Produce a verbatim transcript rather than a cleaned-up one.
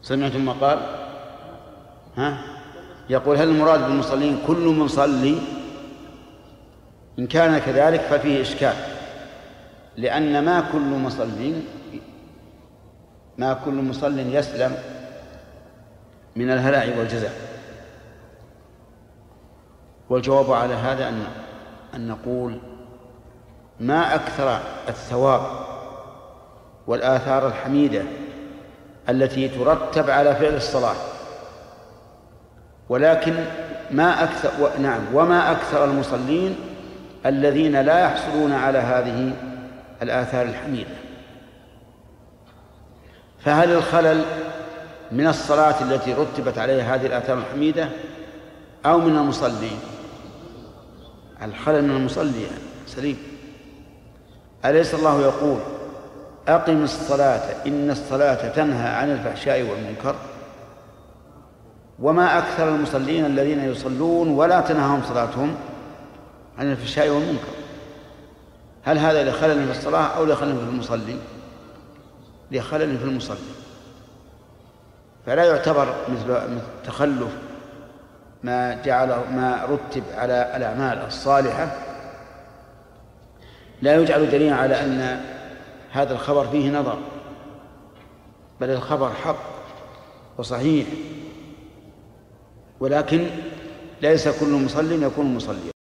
سمعتم ما قال؟ ها؟ يقول هل المراد بالمصلين كل مصلي؟ إن كان كذلك ففيه إشكال، لأن ما كل مصلين ما كل مصل يسلم من الهلع والجزع. والجواب على هذا أن أن نقول ما أكثر الثواب والآثار الحميدة التي ترتب على فعل الصلاة، ولكن ما أكثر و... نعم وما أكثر المصلين الذين لا يحصلون على هذه الآثار الحميدة. فهل الخلل من الصلاة التي رتبت عليها هذه الآثار الحميدة أو من المصلي؟ الخلل من المصلي سليم. أليس الله يقول أقم الصلاة إن الصلاة تنهى عن الفحشاء والمنكر؟ وما أكثر المصلين الذين يصلون ولا تنهاهم صلاتهم عن الفحشاء والمنكر. هل هذا لخلل في الصلاة أو لخلل في المصلي؟ لخلل في المصلي. فلا يعتبر مثل تخلف ما جعل ما رتب على الأعمال الصالحة، لا يجعل دليلا على أن هذا الخبر فيه نظر، بل الخبر حق وصحيح، ولكن ليس كل مصل يكون مصليا.